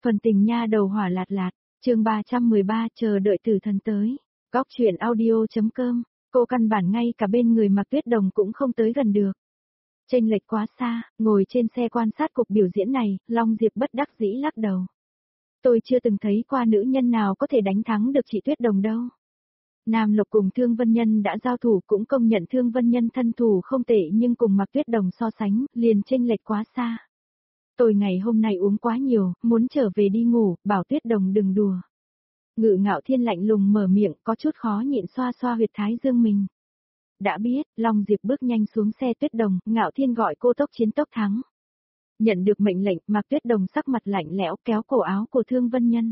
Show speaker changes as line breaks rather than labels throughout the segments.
Phần tình nha đầu hỏa lạt lạt, chương 313 chờ đợi tử thần tới. Góc chuyện audio.com, cô căn bản ngay cả bên người Mạc Tuyết Đồng cũng không tới gần được. Chênh lệch quá xa, ngồi trên xe quan sát cuộc biểu diễn này, Long Diệp bất đắc dĩ lắc đầu. Tôi chưa từng thấy qua nữ nhân nào có thể đánh thắng được chị Tuyết Đồng đâu. Nam Lộc cùng Thương Vân Nhân đã giao thủ cũng công nhận Thương Vân Nhân thân thủ không tệ nhưng cùng Mạc Tuyết Đồng so sánh, liền chênh lệch quá xa. Tôi ngày hôm nay uống quá nhiều, muốn trở về đi ngủ, bảo Tuyết Đồng đừng đùa. Ngự Ngạo Thiên lạnh lùng mở miệng, có chút khó nhịn xoa xoa huyệt thái dương mình. Đã biết, Long Diệp bước nhanh xuống xe Tuyết Đồng, Ngạo Thiên gọi cô tốc chiến tốc thắng. Nhận được mệnh lệnh, Mạc Tuyết Đồng sắc mặt lạnh lẽo kéo cổ áo của Thương Vân Nhân.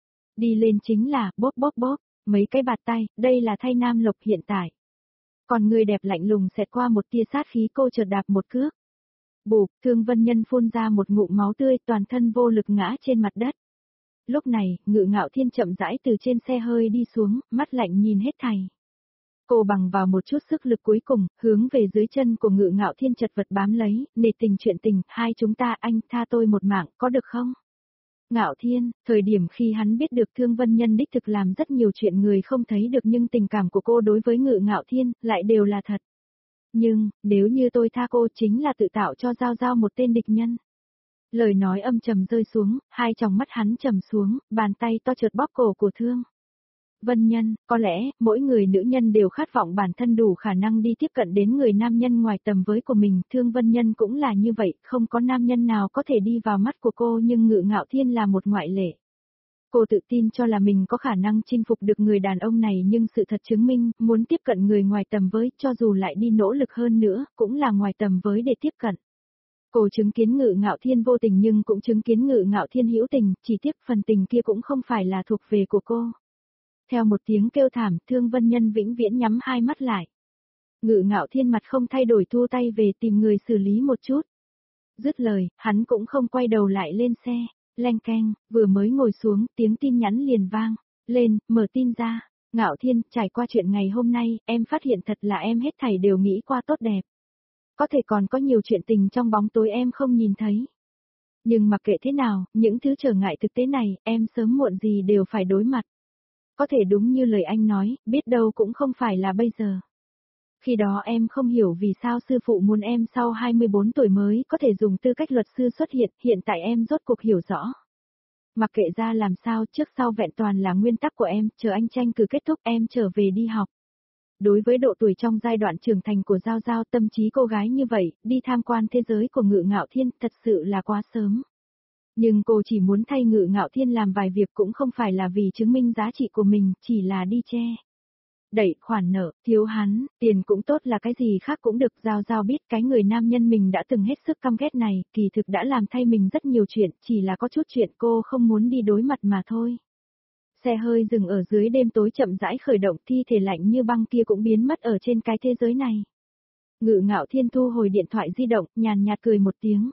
Đi lên chính là, bóp bóp bóp, mấy cái bạt tay, đây là thay Nam Lộc hiện tại. Còn người đẹp lạnh lùng xẹt qua một tia sát khí, cô chợt đạp một cước. Bụp, Thương Vân Nhân phun ra một ngụm máu tươi, toàn thân vô lực ngã trên mặt đất. Lúc này, Ngự Ngạo Thiên chậm rãi từ trên xe hơi đi xuống, mắt lạnh nhìn hết thảy. Cô bằng vào một chút sức lực cuối cùng, hướng về dưới chân của Ngự Ngạo Thiên chật vật bám lấy, nể tình chuyện tình, hai chúng ta, anh tha tôi một mạng, có được không? Ngạo Thiên, thời điểm khi hắn biết được Thương Vân Nhân đích thực làm rất nhiều chuyện người không thấy được nhưng tình cảm của cô đối với Ngự Ngạo Thiên, lại đều là thật. Nhưng, nếu như tôi tha cô chính là tự tạo cho Giao Giao một tên địch nhân. Lời nói âm trầm rơi xuống, hai tròng mắt hắn trầm xuống, bàn tay to chợt bóp cổ của Thương Vân Nhân, có lẽ, mỗi người nữ nhân đều khát vọng bản thân đủ khả năng đi tiếp cận đến người nam nhân ngoài tầm với của mình, Thương Vân Nhân cũng là như vậy, không có nam nhân nào có thể đi vào mắt của cô nhưng Ngự Ngạo Thiên là một ngoại lệ. Cô tự tin cho là mình có khả năng chinh phục được người đàn ông này nhưng sự thật chứng minh, muốn tiếp cận người ngoài tầm với, cho dù lại đi nỗ lực hơn nữa, cũng là ngoài tầm với để tiếp cận. Cô chứng kiến Ngự Ngạo Thiên vô tình nhưng cũng chứng kiến Ngự Ngạo Thiên hữu tình, chỉ tiếc phần tình kia cũng không phải là thuộc về của cô. Theo một tiếng kêu thảm, Thương Vân Nhân vĩnh viễn nhắm hai mắt lại. Ngự Ngạo Thiên mặt không thay đổi thu tay về tìm người xử lý một chút. Dứt lời, hắn cũng không quay đầu lại lên xe. Leng keng, vừa mới ngồi xuống, tiếng tin nhắn liền vang. Lên, mở tin ra. Ngạo Thiên, trải qua chuyện ngày hôm nay, em phát hiện thật là em hết thảy đều nghĩ qua tốt đẹp. Có thể còn có nhiều chuyện tình trong bóng tối em không nhìn thấy. Nhưng mặc kệ thế nào, những thứ trở ngại thực tế này, em sớm muộn gì đều phải đối mặt. Có thể đúng như lời anh nói, biết đâu cũng không phải là bây giờ. Khi đó em không hiểu vì sao sư phụ muốn em sau 24 tuổi mới có thể dùng tư cách luật sư xuất hiện tại em rốt cuộc hiểu rõ. Mặc kệ ra làm sao trước sau vẹn toàn là nguyên tắc của em, chờ anh tranh cử kết thúc em trở về đi học. Đối với độ tuổi trong giai đoạn trưởng thành của Giao Giao, tâm trí cô gái như vậy, đi tham quan thế giới của Ngự Ngạo Thiên thật sự là quá sớm. Nhưng cô chỉ muốn thay Ngự Ngạo Thiên làm vài việc cũng không phải là vì chứng minh giá trị của mình, chỉ là đi che đẩy khoản nợ, thiếu hắn, tiền cũng tốt là cái gì khác cũng được. Giao Giao biết cái người nam nhân mình đã từng hết sức căm ghét này, kỳ thực đã làm thay mình rất nhiều chuyện, chỉ là có chút chuyện cô không muốn đi đối mặt mà thôi. Xe hơi dừng ở dưới đêm tối chậm rãi khởi động, thi thể lạnh như băng kia cũng biến mất ở trên cái thế giới này. Ngự Ngạo Thiên thu hồi điện thoại di động, nhàn nhạt cười một tiếng.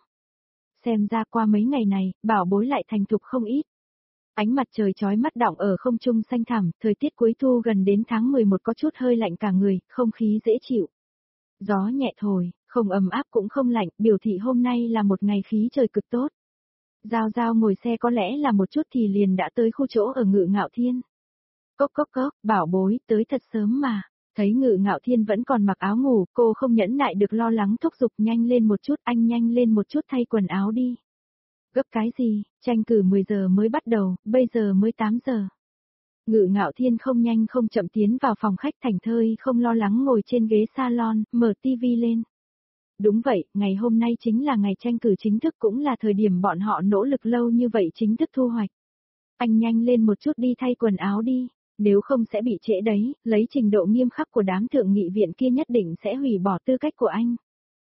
Xem ra qua mấy ngày này, bảo bối lại thành thục không ít. Ánh mặt trời chói mắt đọng ở không trung xanh thẳm, thời tiết cuối thu gần đến tháng 11 có chút hơi lạnh cả người, không khí dễ chịu. Gió nhẹ thổi, không ấm áp cũng không lạnh, biểu thị hôm nay là một ngày khí trời cực tốt. Giao Giao ngồi xe có lẽ là một chút thì liền đã tới khu chỗ ở Ngự Ngạo Thiên. Cốc cốc cốc, bảo bối, tới thật sớm mà. Thấy Ngự Ngạo Thiên vẫn còn mặc áo ngủ, cô không nhẫn nại được lo lắng thúc giục nhanh lên một chút, anh nhanh lên một chút thay quần áo đi. Gấp cái gì, tranh cử 10 giờ mới bắt đầu, bây giờ mới 8 giờ. Ngự Ngạo Thiên không nhanh không chậm tiến vào phòng khách thảnh thơi không lo lắng ngồi trên ghế salon, mở tivi lên. Đúng vậy, ngày hôm nay chính là ngày tranh cử chính thức cũng là thời điểm bọn họ nỗ lực lâu như vậy chính thức thu hoạch. Anh nhanh lên một chút đi thay quần áo đi, nếu không sẽ bị trễ đấy, lấy trình độ nghiêm khắc của đám thượng nghị viện kia nhất định sẽ hủy bỏ tư cách của anh.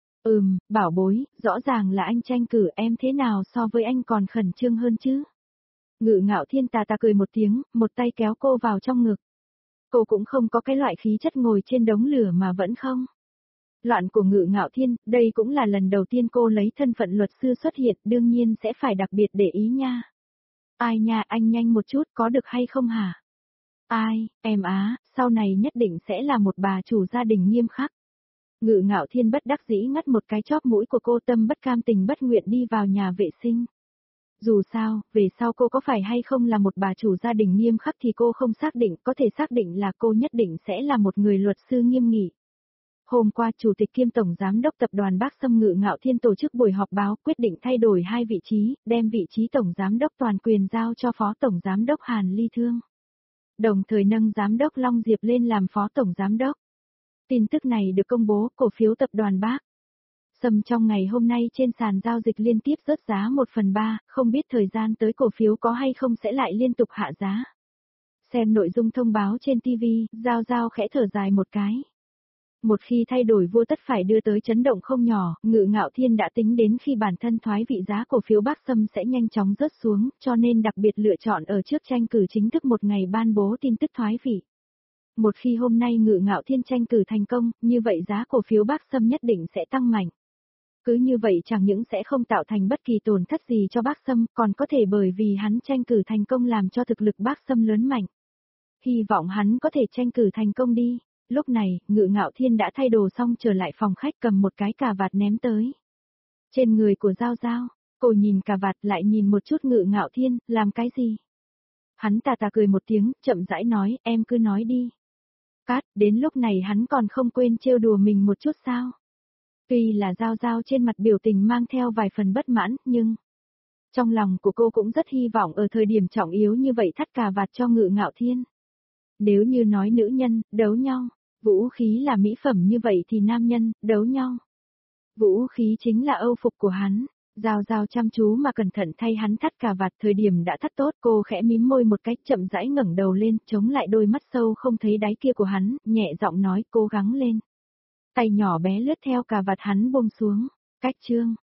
Bảo bối, rõ ràng là anh tranh cử em thế nào so với anh còn khẩn trương hơn chứ. Ngự Ngạo Thiên tà cười một tiếng, một tay kéo cô vào trong ngực. Cô cũng không có cái loại khí chất ngồi trên đống lửa mà vẫn không. Loạn của Ngự Ngạo Thiên, đây cũng là lần đầu tiên cô lấy thân phận luật sư xuất hiện, đương nhiên sẽ phải đặc biệt để ý nha. Ai nha, anh nhanh một chút, có được hay không hả? Ai, em á, sau này nhất định sẽ là một bà chủ gia đình nghiêm khắc. Ngự Ngạo Thiên bất đắc dĩ ngắt một cái chóp mũi của cô, tâm bất cam tình bất nguyện đi vào nhà vệ sinh. Dù sao, về sau cô có phải hay không là một bà chủ gia đình nghiêm khắc thì cô không xác định, có thể xác định là cô nhất định sẽ là một người luật sư nghiêm nghị. Hôm qua Chủ tịch kiêm Tổng Giám đốc Tập đoàn Bắc Sâm Ngự Ngạo Thiên tổ chức buổi họp báo quyết định thay đổi 2 vị trí, đem vị trí Tổng Giám đốc toàn quyền giao cho Phó Tổng Giám đốc Hàn Ly Thương. Đồng thời nâng Giám đốc Long Diệp lên làm Phó Tổng Giám đốc. Tin tức này được công bố, cổ phiếu Tập đoàn Bắc Sâm trong ngày hôm nay trên sàn giao dịch liên tiếp rớt giá 1/3, không biết thời gian tới cổ phiếu có hay không sẽ lại liên tục hạ giá. Xem nội dung thông báo trên TV, Giao Giao khẽ thở dài một cái. Một khi thay đổi vua tất phải đưa tới chấn động không nhỏ, Ngự Ngạo Thiên đã tính đến khi bản thân thoái vị giá cổ phiếu Bắc Sâm sẽ nhanh chóng rớt xuống, cho nên đặc biệt lựa chọn ở trước tranh cử chính thức một ngày ban bố tin tức thoái vị. Một khi hôm nay Ngự Ngạo Thiên tranh cử thành công, như vậy giá cổ phiếu Bắc Sâm nhất định sẽ tăng mạnh. Cứ như vậy chẳng những sẽ không tạo thành bất kỳ tổn thất gì cho Bắc Sâm, còn có thể bởi vì hắn tranh cử thành công làm cho thực lực Bắc Sâm lớn mạnh. Hy vọng hắn có thể tranh cử thành công đi. Lúc này, Ngự Ngạo Thiên đã thay đồ xong trở lại phòng khách cầm một cái cà vạt ném tới. Trên người của Giao Giao, cô nhìn cà vạt lại nhìn một chút Ngự Ngạo Thiên, làm cái gì? Hắn tà tà cười một tiếng, chậm rãi nói, em cứ nói đi. Cát, đến lúc này hắn còn không quên trêu đùa mình một chút sao? Tuy là Giao Giao trên mặt biểu tình mang theo vài phần bất mãn, nhưng trong lòng của cô cũng rất hy vọng ở thời điểm trọng yếu như vậy thắt cà vạt cho Ngự Ngạo Thiên. Nếu như nói nữ nhân, đấu nhau, vũ khí là mỹ phẩm như vậy thì nam nhân, đấu nhau. Vũ khí chính là âu phục của hắn. Giao Giao chăm chú mà cẩn thận thay hắn thắt cà vạt, thời điểm đã thắt tốt, cô khẽ mím môi một cách chậm rãi ngẩng đầu lên, chống lại đôi mắt sâu không thấy đáy kia của hắn, nhẹ giọng nói, cố gắng lên. Tay nhỏ bé lướt theo cà vạt hắn buông xuống. Cách chương